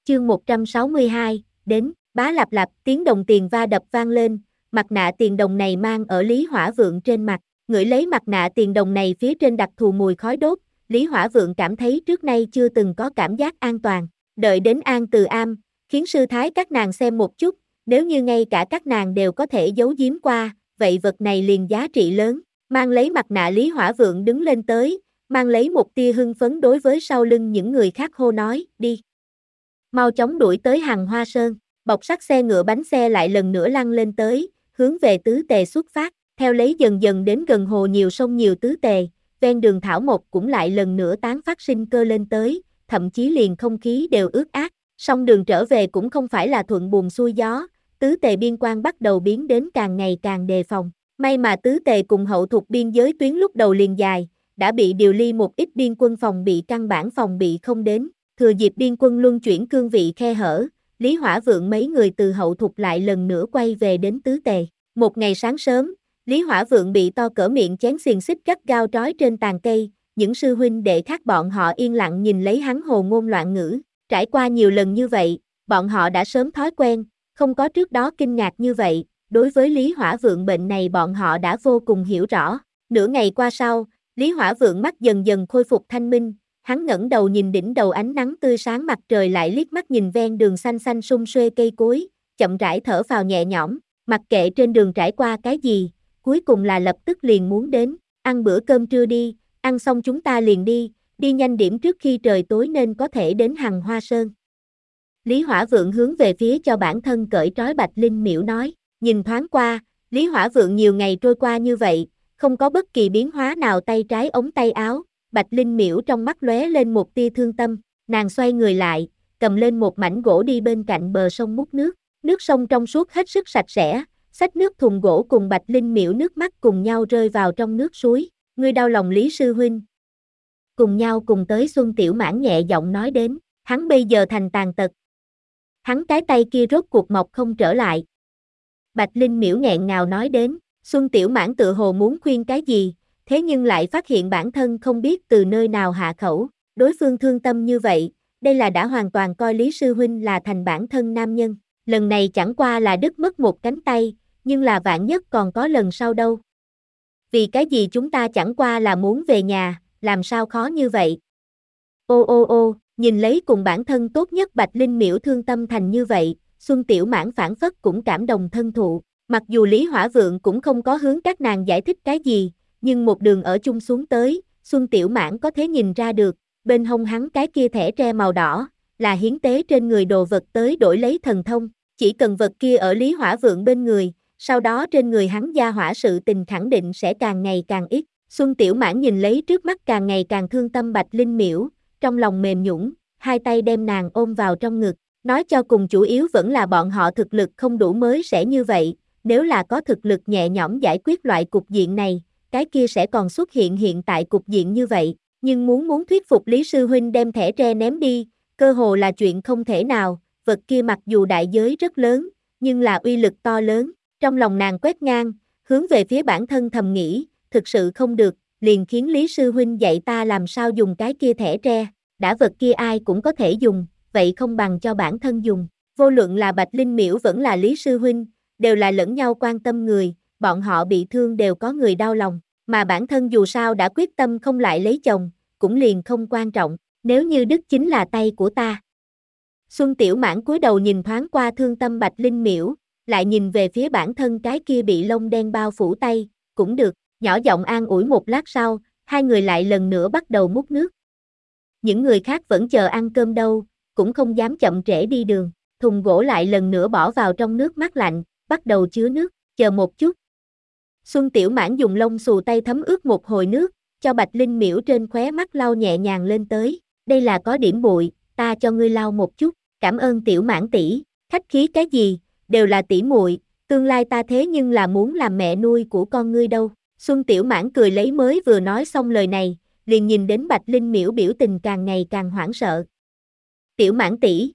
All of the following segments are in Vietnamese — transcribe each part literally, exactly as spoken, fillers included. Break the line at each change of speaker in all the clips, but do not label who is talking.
Chương một trăm sáu mươi hai, đến, bá lạp lạp, tiếng đồng tiền va đập vang lên, mặt nạ tiền đồng này mang ở Lý Hỏa Vượng trên mặt, ngửi lấy mặt nạ tiền đồng này phía trên đặc thù mùi khói đốt, Lý Hỏa Vượng cảm thấy trước nay chưa từng có cảm giác an toàn, đợi đến An Từ Am, khiến sư thái các nàng xem một chút, nếu như ngay cả các nàng đều có thể giấu giếm qua, vậy vật này liền giá trị lớn, mang lấy mặt nạ Lý Hỏa Vượng đứng lên tới, mang lấy một tia hưng phấn đối với sau lưng những người khác hô nói, đi. Mau chóng đuổi tới Hằng Hoa Sơn, bọc sắt xe ngựa bánh xe lại lần nữa lăn lên tới, hướng về Tứ Tề xuất phát, theo lấy dần dần đến gần hồ nhiều sông nhiều Tứ Tề, ven đường thảo mộc cũng lại lần nữa tán phát sinh cơ lên tới, thậm chí liền không khí đều ướt át, song đường trở về cũng không phải là thuận buồm xuôi gió, Tứ Tề biên quan bắt đầu biến đến càng ngày càng đề phòng, may mà Tứ Tề cùng hậu thuộc biên giới tuyến lúc đầu liền dài, đã bị điều ly một ít biên quân phòng bị căn bản phòng bị không đến. Thừa dịp biên quân luân chuyển cương vị khe hở, Lý Hỏa Vượng mấy người từ hậu thục lại lần nữa quay về đến Tứ Tề. Một ngày sáng sớm, Lý Hỏa Vượng bị to cỡ miệng chén xiềng xích gắt gao trói trên tàn cây, những sư huynh đệ khác bọn họ yên lặng nhìn lấy hắn hồ ngôn loạn ngữ. Trải qua nhiều lần như vậy, bọn họ đã sớm thói quen, không có trước đó kinh ngạc như vậy, đối với Lý Hỏa Vượng bệnh này bọn họ đã vô cùng hiểu rõ. Nửa ngày qua sau, Lý Hỏa Vượng mắt dần dần khôi phục thanh minh. Hắn ngẩng đầu nhìn đỉnh đầu ánh nắng tươi sáng mặt trời lại liếc mắt nhìn ven đường xanh xanh sum xuê cây cối, chậm rãi thở phào nhẹ nhõm, mặc kệ trên đường trải qua cái gì, cuối cùng là lập tức liền muốn đến, ăn bữa cơm trưa đi, ăn xong chúng ta liền đi, đi nhanh điểm trước khi trời tối nên có thể đến Hằng Hoa Sơn. Lý Hỏa Vượng hướng về phía cho bản thân cởi trói Bạch Linh Miễu nói, nhìn thoáng qua, Lý Hỏa Vượng nhiều ngày trôi qua như vậy, không có bất kỳ biến hóa nào tay trái ống tay áo. Bạch Linh Miễu trong mắt lóe lên một tia thương tâm, nàng xoay người lại, cầm lên một mảnh gỗ đi bên cạnh bờ sông múc nước, nước sông trong suốt hết sức sạch sẽ, xách nước thùng gỗ cùng Bạch Linh Miễu nước mắt cùng nhau rơi vào trong nước suối, ngươi đau lòng Lý sư huynh. Cùng nhau cùng tới Xuân Tiểu Mãn nhẹ giọng nói đến, hắn bây giờ thành tàn tật. Hắn cái tay kia rốt cuộc mọc không trở lại. Bạch Linh Miễu nghẹn ngào nói đến, Xuân Tiểu Mãn tự hồ muốn khuyên cái gì, thế nhưng lại phát hiện bản thân không biết từ nơi nào hạ khẩu, đối phương thương tâm như vậy, đây là đã hoàn toàn coi Lý sư huynh là thành bản thân nam nhân, lần này chẳng qua là đứt mất một cánh tay, nhưng là vạn nhất còn có lần sau đâu. Vì cái gì chúng ta chẳng qua là muốn về nhà, làm sao khó như vậy? Ô ô ô, nhìn lấy cùng bản thân tốt nhất Bạch Linh Miễu thương tâm thành như vậy, Xuân Tiểu Mãn phản phất cũng cảm đồng thân thụ, mặc dù Lý Hỏa Vượng cũng không có hướng các nàng giải thích cái gì, nhưng một đường ở chung xuống tới, Xuân Tiểu Mãn có thể nhìn ra được, bên hông hắn cái kia thẻ tre màu đỏ, là hiến tế trên người đồ vật tới đổi lấy thần thông, chỉ cần vật kia ở Lý Hỏa Vượng bên người, sau đó trên người hắn gia hỏa sự tình khẳng định sẽ càng ngày càng ít. Xuân Tiểu Mãn nhìn lấy trước mắt càng ngày càng thương tâm Bạch Linh Miễu, trong lòng mềm nhũn, hai tay đem nàng ôm vào trong ngực, nói cho cùng chủ yếu vẫn là bọn họ thực lực không đủ mới sẽ như vậy, nếu là có thực lực nhẹ nhõm giải quyết loại cục diện này, cái kia sẽ còn xuất hiện hiện tại cục diện như vậy, nhưng muốn muốn thuyết phục Lý sư huynh đem thẻ tre ném đi, cơ hồ là chuyện không thể nào, vật kia mặc dù đại giới rất lớn, nhưng là uy lực to lớn, trong lòng nàng quét ngang, hướng về phía bản thân thầm nghĩ, thực sự không được, liền khiến Lý sư huynh dạy ta làm sao dùng cái kia thẻ tre, đã vật kia ai cũng có thể dùng, vậy không bằng cho bản thân dùng, vô luận là Bạch Linh Miễu vẫn là Lý sư huynh, đều là lẫn nhau quan tâm người, bọn họ bị thương đều có người đau lòng, mà bản thân dù sao đã quyết tâm không lại lấy chồng, cũng liền không quan trọng, nếu như đứt chính là tay của ta. Xuân Tiểu Mãn cúi đầu nhìn thoáng qua thương tâm Bạch Linh Miễu, lại nhìn về phía bản thân cái kia bị lông đen bao phủ tay, cũng được, nhỏ giọng an ủi một lát sau, hai người lại lần nữa bắt đầu múc nước. Những người khác vẫn chờ ăn cơm đâu, cũng không dám chậm trễ đi đường, thùng gỗ lại lần nữa bỏ vào trong nước mát lạnh, bắt đầu chứa nước, chờ một chút. Xuân Tiểu Mãn dùng lông xù tay thấm ướt một hồi nước, cho Bạch Linh Miễu trên khóe mắt lau nhẹ nhàng lên tới, đây là có điểm bụi, ta cho ngươi lau một chút, cảm ơn Tiểu Mãn tỷ, khách khí cái gì, đều là tỷ muội, tương lai ta thế nhưng là muốn làm mẹ nuôi của con ngươi đâu. Xuân Tiểu Mãn cười lấy mới vừa nói xong lời này, liền nhìn đến Bạch Linh Miễu biểu tình càng ngày càng hoảng sợ. Tiểu Mãn tỷ,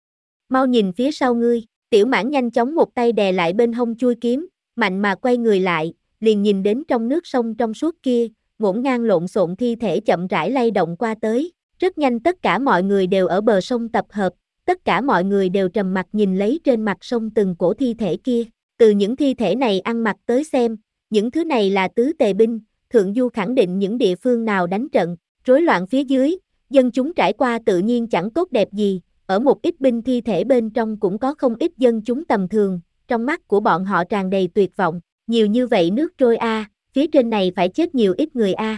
mau nhìn phía sau ngươi, Tiểu Mãn nhanh chóng một tay đè lại bên hông chui kiếm, mạnh mà quay người lại, liền nhìn đến trong nước sông trong suốt kia, ngổn ngang lộn xộn thi thể chậm rãi lay động qua tới, rất nhanh tất cả mọi người đều ở bờ sông tập hợp, tất cả mọi người đều trầm mặc nhìn lấy trên mặt sông từng cổ thi thể kia. Từ những thi thể này ăn mặc tới xem, những thứ này là tứ tề binh, Thượng Du khẳng định những địa phương nào đánh trận, rối loạn phía dưới, dân chúng trải qua tự nhiên chẳng tốt đẹp gì, ở một ít binh thi thể bên trong cũng có không ít dân chúng tầm thường, trong mắt của bọn họ tràn đầy tuyệt vọng, nhiều như vậy nước trôi a, à, phía trên này phải chết nhiều ít người a. À.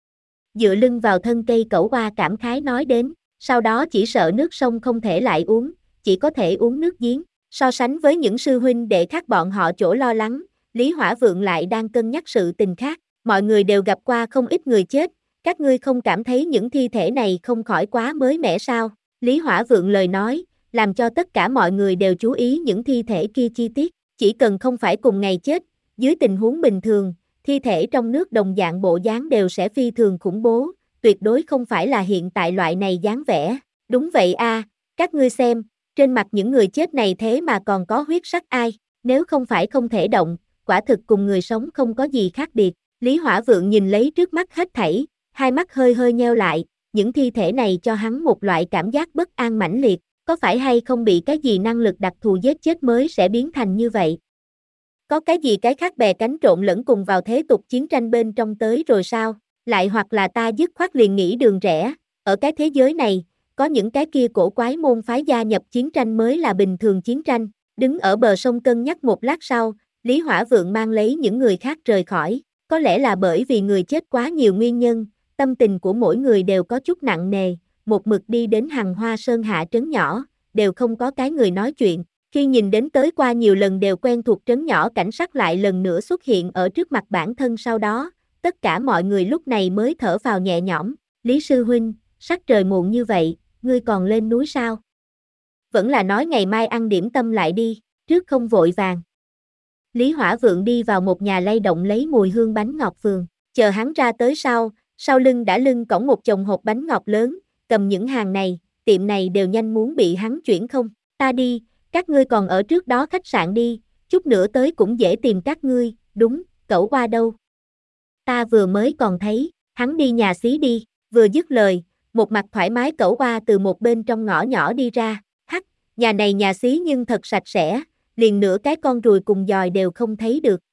Dựa lưng vào thân cây cẩu qua cảm khái nói đến, sau đó chỉ sợ nước sông không thể lại uống, chỉ có thể uống nước giếng. So sánh với những sư huynh đệ khác bọn họ chỗ lo lắng, Lý Hỏa Vượng lại đang cân nhắc sự tình khác, mọi người đều gặp qua không ít người chết, các ngươi không cảm thấy những thi thể này không khỏi quá mới mẻ sao? Lý Hỏa Vượng lời nói, làm cho tất cả mọi người đều chú ý những thi thể kia chi tiết, chỉ cần không phải cùng ngày chết, dưới tình huống bình thường, thi thể trong nước đồng dạng bộ dáng đều sẽ phi thường khủng bố, tuyệt đối không phải là hiện tại loại này dáng vẻ. Đúng vậy a, à, các ngươi xem, trên mặt những người chết này thế mà còn có huyết sắc ai, nếu không phải không thể động, quả thực cùng người sống không có gì khác biệt. Lý Hỏa Vượng nhìn lấy trước mắt hết thảy, hai mắt hơi hơi nheo lại, những thi thể này cho hắn một loại cảm giác bất an mãnh liệt, có phải hay không bị cái gì năng lực đặc thù giết chết mới sẽ biến thành như vậy? Có cái gì cái khác bè cánh trộn lẫn cùng vào thế tục chiến tranh bên trong tới rồi sao? Lại hoặc là ta dứt khoát liền nghĩ đường rẽ, ở cái thế giới này, có những cái kia cổ quái môn phái gia nhập chiến tranh mới là bình thường chiến tranh. Đứng ở bờ sông cân nhắc một lát sau, Lý Hỏa Vượng mang lấy những người khác rời khỏi, có lẽ là bởi vì người chết quá nhiều nguyên nhân, tâm tình của mỗi người đều có chút nặng nề, một mực đi đến Hằng Hoa Sơn hạ trấn nhỏ, đều không có cái người nói chuyện. Khi nhìn đến tới qua nhiều lần đều quen thuộc trấn nhỏ cảnh sát lại lần nữa xuất hiện ở trước mặt bản thân sau đó, tất cả mọi người lúc này mới thở phào nhẹ nhõm. Lý sư huynh, sắc trời muộn như vậy, ngươi còn lên núi sao? Vẫn là nói ngày mai ăn điểm tâm lại đi, trước không vội vàng. Lý Hỏa Vượng đi vào một nhà lay động lấy mùi hương bánh ngọt vườn, chờ hắn ra tới sau, sau lưng đã lưng cõng một chồng hộp bánh ngọt lớn, cầm những hàng này, tiệm này đều nhanh muốn bị hắn chuyển không. Ta đi, các ngươi còn ở trước đó khách sạn đi, chút nữa tới cũng dễ tìm các ngươi, đúng, cẩu qua đâu? Ta vừa mới còn thấy, hắn đi nhà xí đi, vừa dứt lời, một mặt thoải mái cẩu qua từ một bên trong ngõ nhỏ đi ra, hắc, nhà này nhà xí nhưng thật sạch sẽ, liền nửa cái con ruồi cùng dòi đều không thấy được,